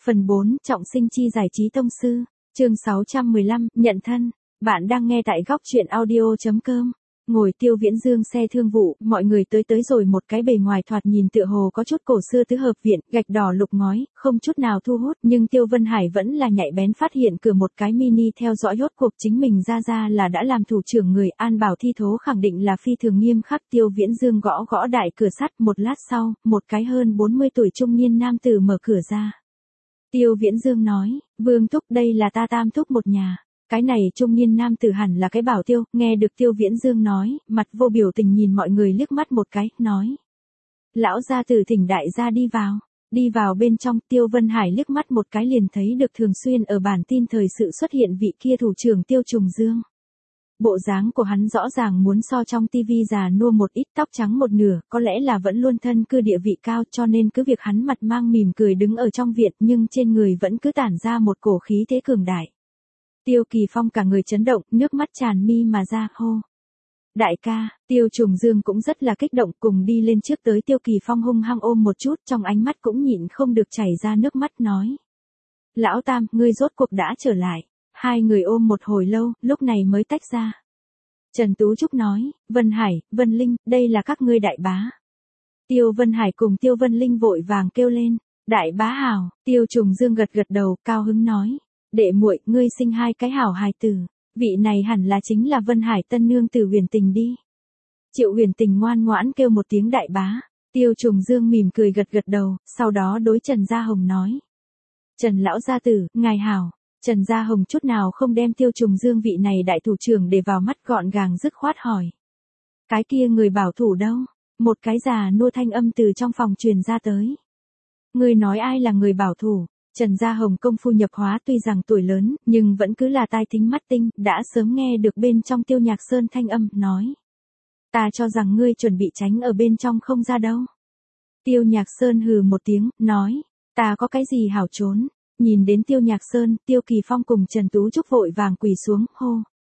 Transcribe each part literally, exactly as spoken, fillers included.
Phần bốn, Trọng sinh chi giải trí tông sư. Chương sáu trăm mười lăm, nhận thân. Bạn đang nghe tại góc truyện audio chấm com. Ngồi Tiêu Viễn Dương xe thương vụ, mọi người tới tới rồi một cái bề ngoài thoạt nhìn tựa hồ có chút cổ xưa tứ hợp viện, gạch đỏ lục ngói, không chút nào thu hút, nhưng Tiêu Vân Hải vẫn là nhạy bén phát hiện cửa một cái mini theo dõi rốt cuộc chính mình ra ra là đã làm thủ trưởng người, An Bảo thi thố khẳng định là phi thường nghiêm khắc. Tiêu Viễn Dương gõ gõ đại cửa sắt, một lát sau, một cái hơn bốn mươi tuổi trung niên nam tử mở cửa ra. Tiêu Viễn Dương nói, Vương Thúc, đây là ta Tam Thúc một nhà. Cái này trung niên nam tử hẳn là cái Bảo Tiêu, nghe được Tiêu Viễn Dương nói, mặt vô biểu tình nhìn mọi người liếc mắt một cái, nói. Lão gia tử thỉnh đại gia đi vào. Đi vào bên trong, Tiêu Vân Hải liếc mắt một cái liền thấy được thường xuyên ở bản tin thời sự xuất hiện vị kia thủ trưởng Tiêu Trùng Dương. Bộ dáng của hắn rõ ràng muốn so trong tivi già nua một ít, tóc trắng một nửa, có lẽ là vẫn luôn thân cư địa vị cao, cho nên cứ việc hắn mặt mang mỉm cười đứng ở trong viện, nhưng trên người vẫn cứ tản ra một cổ khí thế cường đại. Tiêu Kỳ Phong cả người chấn động, nước mắt tràn mi mà ra, hô. Đại ca, Tiêu Trùng Dương cũng rất là kích động, cùng đi lên trước tới Tiêu Kỳ Phong hung hăng ôm một chút, trong ánh mắt cũng nhịn không được chảy ra nước mắt, nói. Lão Tam, ngươi rốt cuộc đã trở lại. Hai người ôm một hồi lâu, lúc này mới tách ra. Trần Tú Trúc nói, Vân Hải, Vân Linh, đây là các ngươi đại bá. Tiêu Vân Hải cùng Tiêu Vân Linh vội vàng kêu lên, đại bá hảo. Tiêu Trùng Dương gật gật đầu, cao hứng nói, đệ muội, ngươi sinh hai cái hảo hài tử, vị này hẳn là chính là Vân Hải tân nương tử Huyền Tình đi. Triệu Huyền Tình ngoan ngoãn kêu một tiếng đại bá. Tiêu Trùng Dương mỉm cười gật gật đầu, sau đó đối Trần Gia Hồng nói, Trần lão gia tử, ngài hảo. Trần Gia Hồng chút nào không đem Tiêu Trùng Dương vị này đại thủ trưởng để vào mắt, gọn gàng dứt khoát hỏi. Cái kia người bảo thủ đâu? Một cái già nua thanh âm từ trong phòng truyền ra tới. Người nói ai là người bảo thủ? Trần Gia Hồng công phu nhập hóa tuy rằng tuổi lớn, nhưng vẫn cứ là tai thính mắt tinh, đã sớm nghe được bên trong Tiêu Nhạc Sơn thanh âm, nói. Ta cho rằng ngươi chuẩn bị tránh ở bên trong không ra đâu. Tiêu Nhạc Sơn hừ một tiếng, nói. Ta có cái gì hảo trốn? Nhìn đến Tiêu Nhạc Sơn, Tiêu Kỳ Phong cùng Trần Tú Trúc vội vàng quỳ xuống, hô.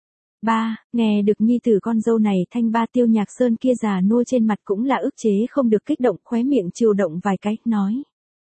Ba, nghe được nhi tử con dâu này thanh ba. Tiêu Nhạc Sơn kia già nua trên mặt cũng là ức chế không được kích động, khóe miệng chiều động vài cái, nói.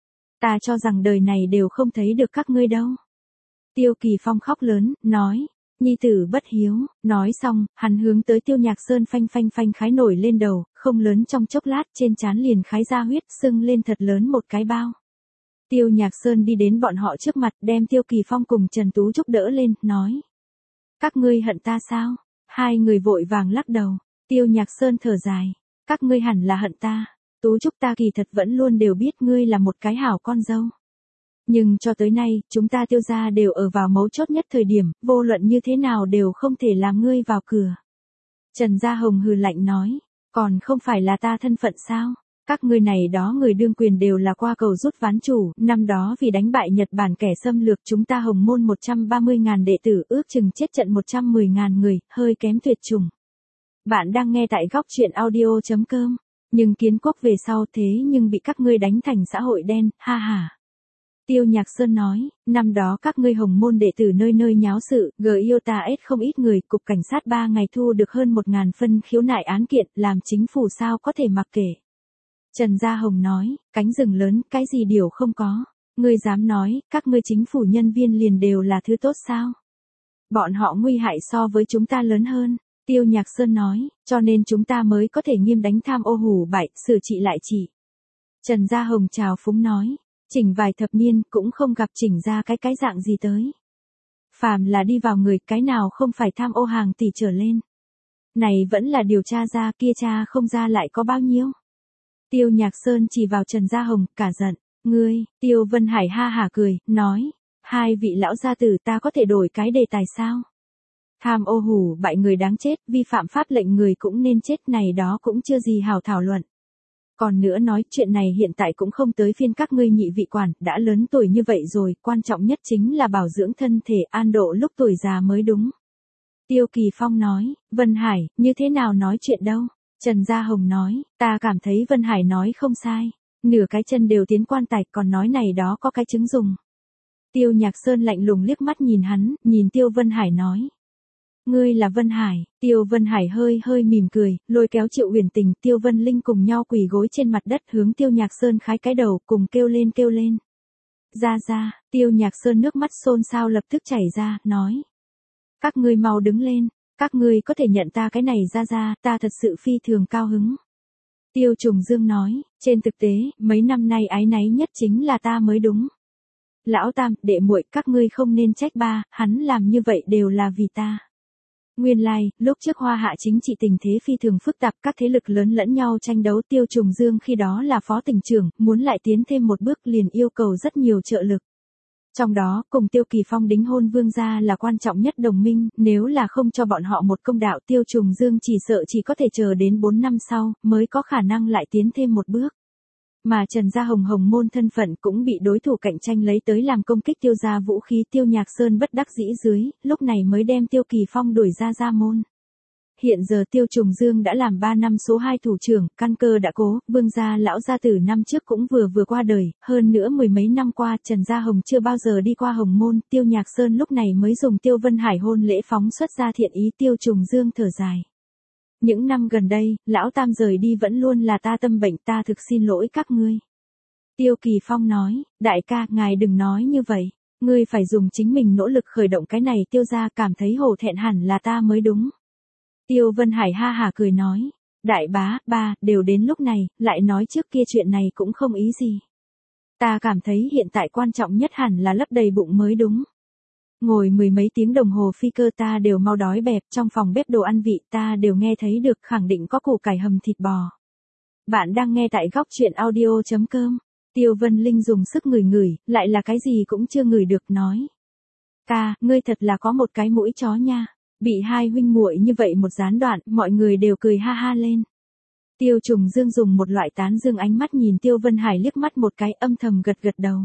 Ta cho rằng đời này đều không thấy được các ngươi đâu. Tiêu Kỳ Phong khóc lớn, nói. Nhi tử bất hiếu. Nói xong, hắn hướng tới Tiêu Nhạc Sơn phanh phanh phanh khái nổi lên đầu, không lớn trong chốc lát trên trán liền khái ra huyết, sưng lên thật lớn một cái bao. Tiêu Nhạc Sơn đi đến bọn họ trước mặt, đem Tiêu Kỳ Phong cùng Trần Tú Trúc đỡ lên, nói. Các ngươi hận ta sao? Hai người vội vàng lắc đầu. Tiêu Nhạc Sơn thở dài. Các ngươi hẳn là hận ta. Tú Trúc, ta kỳ thật vẫn luôn đều biết ngươi là một cái hảo con dâu. Nhưng cho tới nay, chúng ta Tiêu gia đều ở vào mấu chốt nhất thời điểm, vô luận như thế nào đều không thể làm ngươi vào cửa. Trần Gia Hồng hừ lạnh nói. Còn không phải là ta thân phận sao? Các ngươi này đó người đương quyền đều là qua cầu rút ván chủ, năm đó vì đánh bại Nhật Bản kẻ xâm lược chúng ta Hồng Môn một trăm ba mươi ngàn đệ tử ước chừng chết trận một trăm mười ngàn người, hơi kém tuyệt chủng. Bạn đang nghe tại góc truyện audio chấm com, nhưng kiến quốc về sau thế nhưng bị các ngươi đánh thành xã hội đen, ha ha. Tiêu Nhạc Sơn nói, năm đó các ngươi Hồng Môn đệ tử nơi nơi nháo sự, gờ yêu ta ết không ít người, cục cảnh sát ba ngày thu được hơn một ngàn phân khiếu nại án kiện, làm chính phủ sao có thể mặc kệ. Trần Gia Hồng nói, cánh rừng lớn, cái gì điều không có. Ngươi dám nói, các ngươi chính phủ nhân viên liền đều là thứ tốt sao? Bọn họ nguy hại so với chúng ta lớn hơn. Tiêu Nhạc Sơn nói, cho nên chúng ta mới có thể nghiêm đánh tham ô hủ bại, sửa trị lại trị. Trần Gia Hồng chào phúng nói, chỉnh vài thập niên cũng không gặp chỉnh ra cái cái dạng gì tới. Phàm là đi vào người, cái nào không phải tham ô hàng tỷ trở lên. Này vẫn là điều tra ra, kia cha không ra lại có bao nhiêu. Tiêu Nhạc Sơn chỉ vào Trần Gia Hồng, cả giận, ngươi. Tiêu Vân Hải ha hả cười, nói, hai vị lão gia tử, ta có thể đổi cái đề tài sao? Tham ô hủ bại người đáng chết, vi phạm pháp lệnh người cũng nên chết, này đó cũng chưa gì hào thảo luận. Còn nữa nói, chuyện này hiện tại cũng không tới phiên các ngươi nhị vị quản, đã lớn tuổi như vậy rồi, quan trọng nhất chính là bảo dưỡng thân thể, an độ lúc tuổi già mới đúng. Tiêu Kỳ Phong nói, Vân Hải, như thế nào nói chuyện đâu? Trần Gia Hồng nói, ta cảm thấy Vân Hải nói không sai, nửa cái chân đều tiến quan tài, còn nói này đó có cái chứng dùng. Tiêu Nhạc Sơn lạnh lùng liếc mắt nhìn hắn, nhìn Tiêu Vân Hải nói. Ngươi là Vân Hải. Tiêu Vân Hải hơi hơi mỉm cười, lôi kéo Triệu Huyền Tình, Tiêu Vân Linh cùng nhau quỳ gối trên mặt đất hướng Tiêu Nhạc Sơn khái cái đầu, cùng kêu lên kêu lên. Ra ra, Tiêu Nhạc Sơn nước mắt xôn xao lập tức chảy ra, nói. Các ngươi mau đứng lên, các ngươi có thể nhận ta cái này ra ra, ta thật sự phi thường cao hứng. Tiêu Trùng Dương nói, trên thực tế, mấy năm nay áy náy nhất chính là ta mới đúng. Lão Tam, đệ muội, các ngươi không nên trách ba, hắn làm như vậy đều là vì ta. Nguyên lai, like, lúc trước Hoa Hạ chính trị tình thế phi thường phức tạp, các thế lực lớn lẫn nhau tranh đấu, Tiêu Trùng Dương khi đó là phó tỉnh trưởng, muốn lại tiến thêm một bước liền yêu cầu rất nhiều trợ lực. Trong đó, cùng Tiêu Kỳ Phong đính hôn Vương gia là quan trọng nhất đồng minh, nếu là không cho bọn họ một công đạo, Tiêu Trùng Dương chỉ sợ chỉ có thể chờ đến bốn năm sau, mới có khả năng lại tiến thêm một bước. Mà Trần Gia Hồng Hồng môn thân phận cũng bị đối thủ cạnh tranh lấy tới làm công kích Tiêu gia vũ khí, Tiêu Nhạc Sơn bất đắc dĩ dưới, lúc này mới đem Tiêu Kỳ Phong đuổi ra gia môn. Hiện giờ Tiêu Trùng Dương đã làm ba năm số hai thủ trưởng, căn cơ đã cố, Vương gia lão gia tử năm trước cũng vừa vừa qua đời, hơn nữa mười mấy năm qua Trần Gia Hồng chưa bao giờ đi qua Hồng môn, Tiêu Nhạc Sơn lúc này mới dùng Tiêu Vân Hải hôn lễ phóng xuất ra thiện ý, Tiêu Trùng Dương thở dài. Những năm gần đây, lão Tam rời đi vẫn luôn là ta tâm bệnh, ta thực xin lỗi các ngươi. Tiêu Kỳ Phong nói, đại ca, ngài đừng nói như vậy, ngươi phải dùng chính mình nỗ lực khởi động cái này, Tiêu gia cảm thấy hổ thẹn hẳn là ta mới đúng. Tiêu Vân Hải ha hả cười nói, đại bá, ba, đều đến lúc này, lại nói trước kia chuyện này cũng không ý gì. Ta cảm thấy hiện tại quan trọng nhất hẳn là lấp đầy bụng mới đúng. Ngồi mười mấy tiếng đồng hồ phi cơ ta đều mau đói bẹp, trong phòng bếp đồ ăn vị ta đều nghe thấy được, khẳng định có củ cải hầm thịt bò. Bạn đang nghe tại góc truyện audio chấm com. Tiêu Vân Linh dùng sức ngửi ngửi, lại là cái gì cũng chưa ngửi được, nói. Ca, ngươi thật là có một cái mũi chó nha. Bị hai huynh muội như vậy một gián đoạn, mọi người đều cười ha ha lên. Tiêu Trùng Dương dùng một loại tán dương ánh mắt nhìn Tiêu Vân Hải liếc mắt một cái, âm thầm gật gật đầu.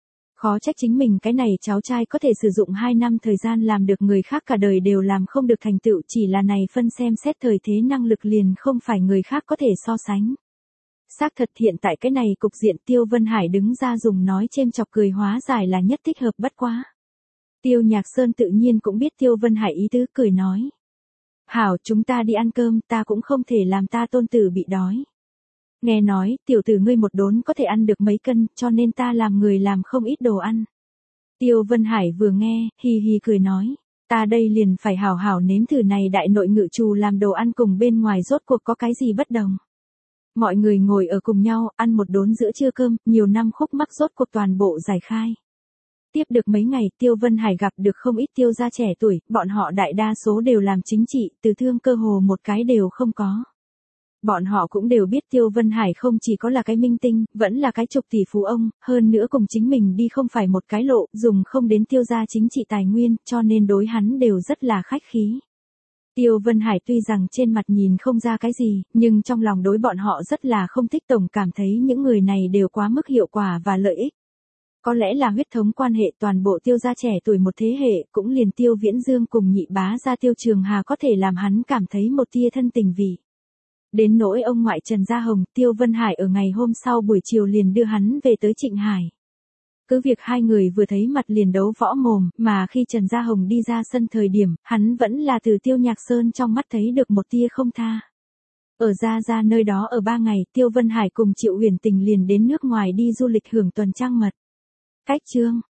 Khó trách chính mình cái này cháu trai có thể sử dụng hai năm thời gian làm được người khác cả đời đều làm không được thành tựu, chỉ là này phân xem xét thời thế năng lực liền không phải người khác có thể so sánh. Xác thật hiện tại cái này cục diện, Tiêu Vân Hải đứng ra dùng nói chêm chọc cười hóa giải là nhất thích hợp bất quá. Tiêu Nhạc Sơn tự nhiên cũng biết Tiêu Vân Hải ý tứ, cười nói. Hảo, chúng ta đi ăn cơm, ta cũng không thể làm ta tôn tử bị đói. Nghe nói, tiểu tử ngươi một đốn có thể ăn được mấy cân, cho nên ta làm người làm không ít đồ ăn. Tiêu Vân Hải vừa nghe, hì hì cười nói. Ta đây liền phải hảo hảo nếm thử này đại nội ngự trù làm đồ ăn cùng bên ngoài rốt cuộc có cái gì bất đồng. Mọi người ngồi ở cùng nhau, ăn một đốn giữa trưa cơm, nhiều năm khúc mắc rốt cuộc toàn bộ giải khai. Tiếp được mấy ngày, Tiêu Vân Hải gặp được không ít tiêu gia trẻ tuổi, bọn họ đại đa số đều làm chính trị, từ thương cơ hồ một cái đều không có. Bọn họ cũng đều biết Tiêu Vân Hải không chỉ có là cái minh tinh, vẫn là cái chục tỷ phú ông, hơn nữa cùng chính mình đi không phải một cái lộ, dùng không đến tiêu gia chính trị tài nguyên, cho nên đối hắn đều rất là khách khí. Tiêu Vân Hải tuy rằng trên mặt nhìn không ra cái gì, nhưng trong lòng đối bọn họ rất là không thích, tổng cảm thấy những người này đều quá mức hiệu quả và lợi ích. Có lẽ là huyết thống quan hệ, toàn bộ tiêu gia trẻ tuổi một thế hệ, cũng liền Tiêu Viễn Dương cùng nhị bá gia Tiêu Trường Hà có thể làm hắn cảm thấy một tia thân tình vị. Đến nỗi ông ngoại Trần Gia Hồng, Tiêu Vân Hải ở ngày hôm sau buổi chiều liền đưa hắn về tới Trịnh Hải. Cứ việc hai người vừa thấy mặt liền đấu võ mồm, mà khi Trần Gia Hồng đi ra sân thời điểm, hắn vẫn là từ Tiêu Nhạc Sơn trong mắt thấy được một tia không tha. Ở Gia Gia nơi đó ở ba ngày, Tiêu Vân Hải cùng Triệu Huyền Tình liền đến nước ngoài đi du lịch hưởng tuần trăng mật. Cách chương